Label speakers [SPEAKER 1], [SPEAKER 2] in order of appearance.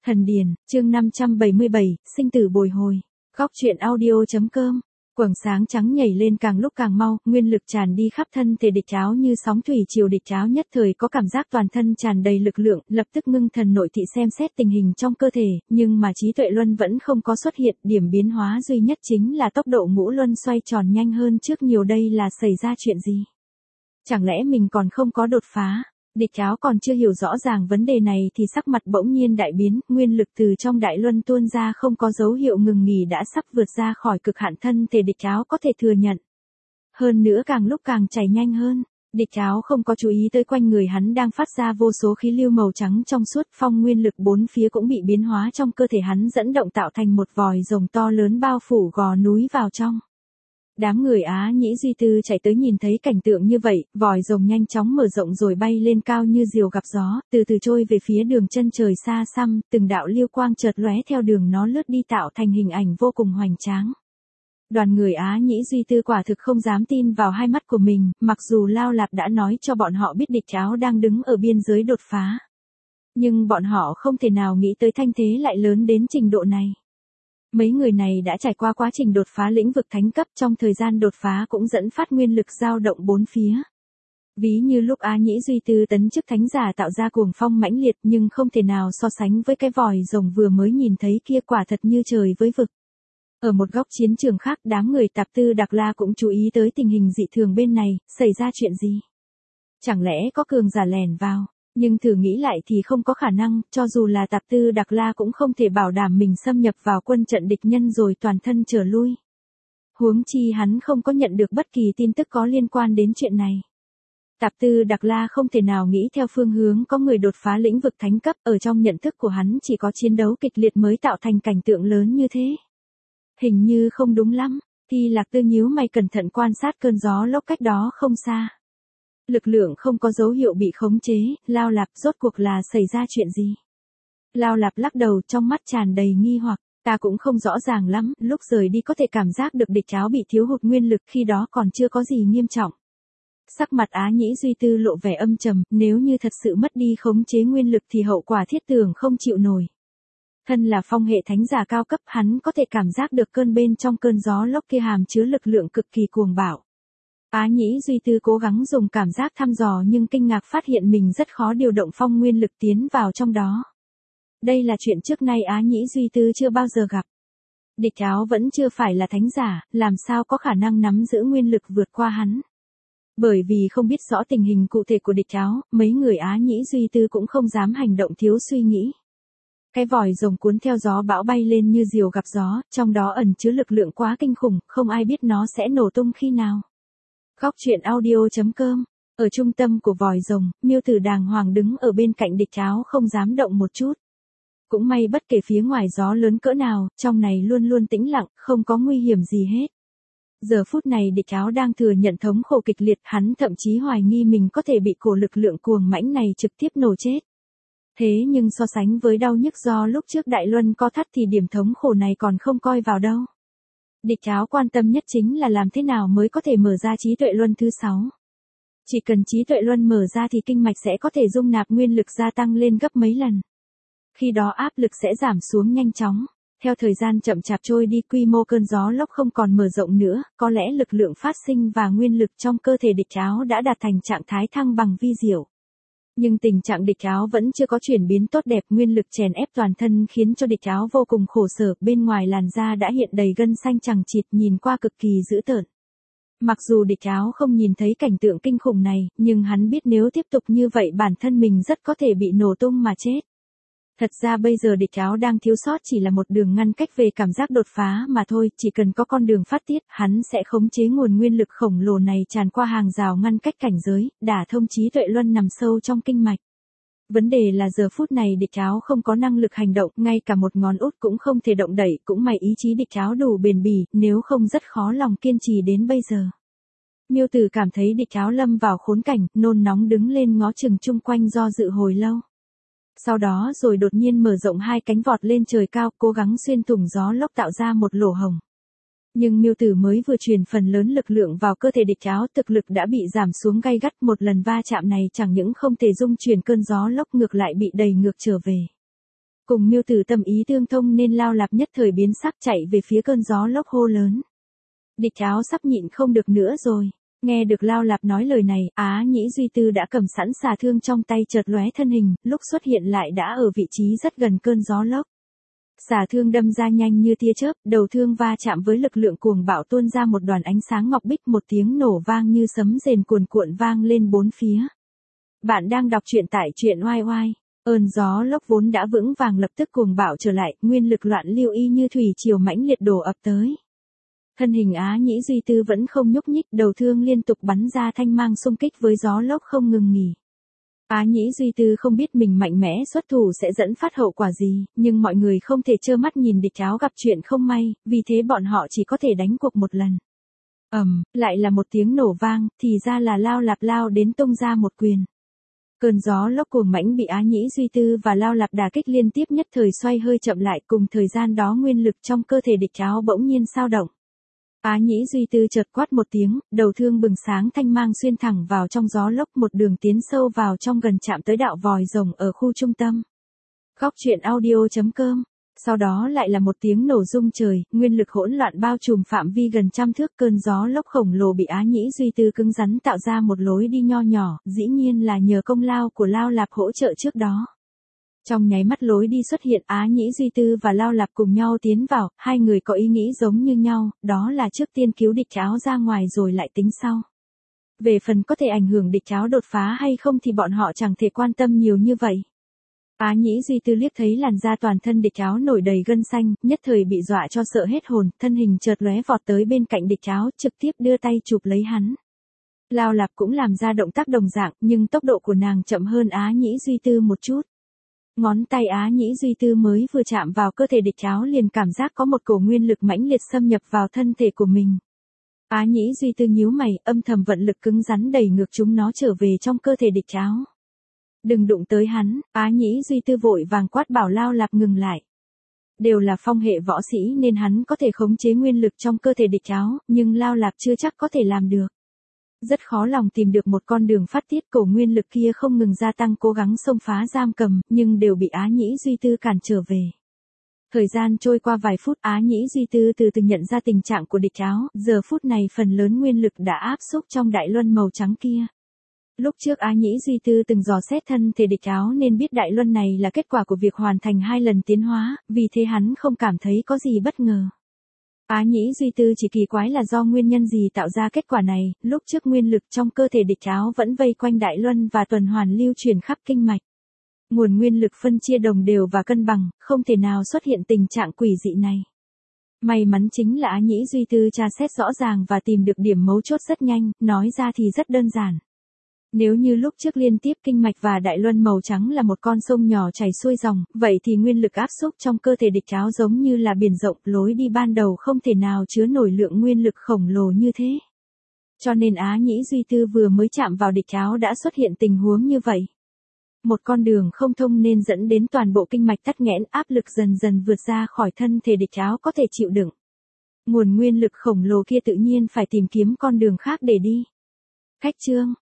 [SPEAKER 1] Thần Điền, chương 577, sinh tử bồi hồi. Góc truyện audio.com. Quầng sáng trắng nhảy lên càng lúc càng mau, nguyên lực tràn đi khắp thân thể địch Áo như sóng thủy triều. Địch Áo nhất thời có cảm giác toàn thân tràn đầy lực lượng, lập tức ngưng thần nội thị xem xét tình hình trong cơ thể, nhưng mà trí tuệ luân vẫn không có xuất hiện. Điểm biến hóa duy nhất chính là tốc độ ngũ luân xoay tròn nhanh hơn trước nhiều. Đây là xảy ra chuyện gì? Chẳng lẽ mình còn không có đột phá? Địch Áo còn chưa hiểu rõ ràng vấn đề này thì sắc mặt bỗng nhiên đại biến, nguyên lực từ trong đại luân tuôn ra không có dấu hiệu ngừng nghỉ đã sắp vượt ra khỏi cực hạn thân thể địch Áo có thể thừa nhận. Hơn nữa càng lúc càng chảy nhanh hơn, địch Áo không có chú ý tới quanh người hắn đang phát ra vô số khí lưu màu trắng trong suốt, phong nguyên lực bốn phía cũng bị biến hóa trong cơ thể hắn dẫn động tạo thành một vòi rồng to lớn bao phủ gò núi vào trong. Đám người Á Nhĩ Duy Tư chạy tới nhìn thấy cảnh tượng như vậy, vòi rồng nhanh chóng mở rộng rồi bay lên cao như diều gặp gió, từ từ trôi về phía đường chân trời xa xăm, từng đạo lưu quang chợt lóe theo đường nó lướt đi tạo thành hình ảnh vô cùng hoành tráng. Đoàn người Á Nhĩ Duy Tư quả thực không dám tin vào hai mắt của mình, mặc dù Lao Lạp đã nói cho bọn họ biết địch Áo đang đứng ở biên giới đột phá. Nhưng bọn họ không thể nào nghĩ tới thanh thế lại lớn đến trình độ này. Mấy người này đã trải qua quá trình đột phá lĩnh vực thánh cấp, trong thời gian đột phá cũng dẫn phát nguyên lực dao động bốn phía. Ví như lúc Á Nhĩ Duy Tư tấn chức thánh giả tạo ra cuồng phong mãnh liệt, nhưng không thể nào so sánh với cái vòi rồng vừa mới nhìn thấy kia, quả thật như trời với vực. Ở một góc chiến trường khác, đám người Tạp Tư Đặc La cũng chú ý tới tình hình dị thường bên này, xảy ra chuyện gì? Chẳng lẽ có cường giả lẻn vào? Nhưng thử nghĩ lại thì không có khả năng, cho dù là Tạp Tư Đặc La cũng không thể bảo đảm mình xâm nhập vào quân trận địch nhân rồi toàn thân trở lui. Huống chi hắn không có nhận được bất kỳ tin tức có liên quan đến chuyện này. Tạp Tư Đặc La không thể nào nghĩ theo phương hướng có người đột phá lĩnh vực thánh cấp, ở trong nhận thức của hắn chỉ có chiến đấu kịch liệt mới tạo thành cảnh tượng lớn như thế. Hình như không đúng lắm, Thi Lạc Tư nhíu mày cẩn thận quan sát cơn gió lốc cách đó không xa. Lực lượng không có dấu hiệu bị khống chế, Lao Lạp rốt cuộc là xảy ra chuyện gì? Lao Lạp lắc đầu, trong mắt tràn đầy nghi hoặc, ta cũng không rõ ràng lắm, lúc rời đi có thể cảm giác được địch Áo bị thiếu hụt nguyên lực, khi đó còn chưa có gì nghiêm trọng. Sắc mặt Á Nhĩ Duy Tư lộ vẻ âm trầm, nếu như thật sự mất đi khống chế nguyên lực thì hậu quả thiết tưởng không chịu nổi. Thân là phong hệ thánh giả cao cấp, hắn có thể cảm giác được bên trong cơn gió lốc kia hàm chứa lực lượng cực kỳ cuồng bạo. Á Nhĩ Duy Tư cố gắng dùng cảm giác thăm dò nhưng kinh ngạc phát hiện mình rất khó điều động phong nguyên lực tiến vào trong đó. Đây là chuyện trước nay Á Nhĩ Duy Tư chưa bao giờ gặp. Địch Áo vẫn chưa phải là thánh giả, làm sao có khả năng nắm giữ nguyên lực vượt qua hắn. Bởi vì không biết rõ tình hình cụ thể của địch Áo, mấy người Á Nhĩ Duy Tư cũng không dám hành động thiếu suy nghĩ. Cái vòi rồng cuốn theo gió bão bay lên như diều gặp gió, trong đó ẩn chứa lực lượng quá kinh khủng, không ai biết nó sẽ nổ tung khi nào. Góc truyện audio.com. Ở trung tâm của vòi rồng, Miêu Tử đàng hoàng đứng ở bên cạnh địch Áo không dám động một chút. Cũng may bất kể phía ngoài gió lớn cỡ nào, trong này luôn luôn tĩnh lặng, không có nguy hiểm gì hết. Giờ phút này địch Áo đang thừa nhận thống khổ kịch liệt, hắn thậm chí hoài nghi mình có thể bị cổ lực lượng cuồng mãnh này trực tiếp nổ chết. Thế nhưng so sánh với đau nhức do lúc trước đại luân co thắt thì điểm thống khổ này còn không coi vào đâu. Địch Áo quan tâm nhất chính là làm thế nào mới có thể mở ra trí tuệ luân thứ 6. Chỉ cần trí tuệ luân mở ra thì kinh mạch sẽ có thể dung nạp nguyên lực gia tăng lên gấp mấy lần. Khi đó áp lực sẽ giảm xuống nhanh chóng. Theo thời gian chậm chạp trôi đi, quy mô cơn gió lốc không còn mở rộng nữa, có lẽ lực lượng phát sinh và nguyên lực trong cơ thể địch Áo đã đạt thành trạng thái thăng bằng vi diệu. Nhưng tình trạng địch Áo vẫn chưa có chuyển biến tốt đẹp, nguyên lực chèn ép toàn thân khiến cho địch Áo vô cùng khổ sở, bên ngoài làn da đã hiện đầy gân xanh chằng chịt, nhìn qua cực kỳ dữ tợn. Mặc dù địch Áo không nhìn thấy cảnh tượng kinh khủng này, nhưng hắn biết nếu tiếp tục như vậy bản thân mình rất có thể bị nổ tung mà chết. Thật ra bây giờ địch Áo đang thiếu sót chỉ là một đường ngăn cách về cảm giác đột phá mà thôi, chỉ cần có con đường phát tiết, hắn sẽ khống chế nguồn nguyên lực khổng lồ này tràn qua hàng rào ngăn cách cảnh giới, đả thông trí tuệ luân nằm sâu trong kinh mạch. Vấn đề là giờ phút này địch Áo không có năng lực hành động, ngay cả một ngón út cũng không thể động đẩy, cũng may ý chí địch Áo đủ bền bỉ, nếu không rất khó lòng kiên trì đến bây giờ. Miêu Tử cảm thấy địch Áo lâm vào khốn cảnh, nôn nóng đứng lên ngó chừng chung quanh do dự hồi lâu. Sau đó rồi đột nhiên mở rộng hai cánh vọt lên trời cao, cố gắng xuyên thủng gió lốc tạo ra một lỗ hổng. Nhưng Miêu Tử mới vừa truyền phần lớn lực lượng vào cơ thể địch Áo, thực lực đã bị giảm xuống gay gắt, một lần va chạm này chẳng những không thể dung chuyển cơn gió lốc ngược lại bị đẩy ngược trở về. Cùng Miêu Tử tâm ý tương thông nên Lao Lạp nhất thời biến sắc chạy về phía cơn gió lốc hô lớn. Địch Áo sắp nhịn không được nữa rồi. Nghe được Lao Lạp nói lời này, Á Nhĩ Duy Tư đã cầm sẵn xà thương trong tay chợt lóe thân hình, lúc xuất hiện lại đã ở vị trí rất gần cơn gió lốc. Xà thương đâm ra nhanh như tia chớp, đầu thương va chạm với lực lượng cuồng bạo tuôn ra một đoàn ánh sáng ngọc bích, một tiếng nổ vang như sấm rền cuồn cuộn vang lên bốn phía. Bạn đang đọc truyện tại truyện oai oai. Ơn gió lốc vốn đã vững vàng lập tức cuồng bạo trở lại, nguyên lực loạn lưu y như thủy triều mãnh liệt đổ ập tới. Thân hình Á Nhĩ Duy Tư vẫn không nhúc nhích, đầu thương liên tục bắn ra thanh mang xung kích với gió lốc không ngừng nghỉ. Á Nhĩ Duy Tư không biết mình mạnh mẽ xuất thủ sẽ dẫn phát hậu quả gì, nhưng mọi người không thể trơ mắt nhìn địch Áo gặp chuyện không may, vì thế bọn họ chỉ có thể đánh cuộc một lần. Lại là một tiếng nổ vang, thì ra là Lao Lạp lao đến tung ra một quyền. Cơn gió lốc cuồng mãnh bị Á Nhĩ Duy Tư và Lao Lạp đả kích liên tiếp nhất thời xoay hơi chậm lại, cùng thời gian đó nguyên lực trong cơ thể địch Áo bỗng nhiên sao động. Á Nhĩ Duy Tư chợt quát một tiếng, đầu thương bừng sáng thanh mang xuyên thẳng vào trong gió lốc, một đường tiến sâu vào trong gần chạm tới đạo vòi rồng ở khu trung tâm. Góc truyện audio.com. Sau đó lại là một tiếng nổ rung trời, nguyên lực hỗn loạn bao trùm phạm vi gần trăm thước, cơn gió lốc khổng lồ bị Á Nhĩ Duy Tư cứng rắn tạo ra một lối đi nho nhỏ, dĩ nhiên là nhờ công lao của Lao Lạp hỗ trợ trước đó. Trong nháy mắt lối đi xuất hiện, Á Nhĩ Duy Tư và Lao Lạp cùng nhau tiến vào, hai người có ý nghĩ giống như nhau, đó là trước tiên cứu địch Áo ra ngoài rồi lại tính sau. Về phần có thể ảnh hưởng địch Áo đột phá hay không thì bọn họ chẳng thể quan tâm nhiều như vậy. Á Nhĩ Duy Tư liếc thấy làn da toàn thân địch Áo nổi đầy gân xanh, nhất thời bị dọa cho sợ hết hồn, thân hình chợt lóe vọt tới bên cạnh địch Áo, trực tiếp đưa tay chụp lấy hắn. Lao Lạp cũng làm ra động tác đồng dạng, nhưng tốc độ của nàng chậm hơn Á Nhĩ Duy Tư một chút. Ngón tay Á Nhĩ Duy Tư mới vừa chạm vào cơ thể địch Áo liền cảm giác có một cổ nguyên lực mãnh liệt xâm nhập vào thân thể của mình. Á Nhĩ Duy Tư nhíu mày, âm thầm vận lực cứng rắn đẩy ngược chúng nó trở về trong cơ thể địch Áo. Đừng đụng tới hắn, Á Nhĩ Duy Tư vội vàng quát bảo Lao Lạp ngừng lại. Đều là phong hệ võ sĩ nên hắn có thể khống chế nguyên lực trong cơ thể địch Áo, nhưng Lao Lạp chưa chắc có thể làm được. Rất khó lòng tìm được một con đường phát tiết, cổ nguyên lực kia không ngừng gia tăng cố gắng xông phá giam cầm, nhưng đều bị Á Nhĩ Duy Tư cản trở về. Thời gian trôi qua vài phút, Á Nhĩ Duy Tư từ từ nhận ra tình trạng của địch Áo, giờ phút này phần lớn nguyên lực đã áp xúc trong đại luân màu trắng kia. Lúc trước Á Nhĩ Duy Tư từng dò xét thân thể địch Áo nên biết đại luân này là kết quả của việc hoàn thành 2 lần tiến hóa, vì thế hắn không cảm thấy có gì bất ngờ. Á Nhĩ Duy Tư chỉ kỳ quái là do nguyên nhân gì tạo ra kết quả này, lúc trước nguyên lực trong cơ thể địch Áo vẫn vây quanh đại luân và tuần hoàn lưu truyền khắp kinh mạch. Nguồn nguyên lực phân chia đồng đều và cân bằng, không thể nào xuất hiện tình trạng quỷ dị này. May mắn chính là Á Nhĩ Duy Tư tra xét rõ ràng và tìm được điểm mấu chốt rất nhanh, nói ra thì rất đơn giản. Nếu như lúc trước liên tiếp kinh mạch và đại luân màu trắng là một con sông nhỏ chảy xuôi dòng, vậy thì nguyên lực áp xúc trong cơ thể địch Áo giống như là biển rộng, lối đi ban đầu không thể nào chứa nổi lượng nguyên lực khổng lồ như thế. Cho nên Á Nhĩ Duy Tư vừa mới chạm vào địch Áo đã xuất hiện tình huống như vậy. Một con đường không thông nên dẫn đến toàn bộ kinh mạch tắc nghẽn, áp lực dần dần vượt ra khỏi thân thể địch Áo có thể chịu đựng. Nguồn nguyên lực khổng lồ kia tự nhiên phải tìm kiếm con đường khác để đi. Khách chương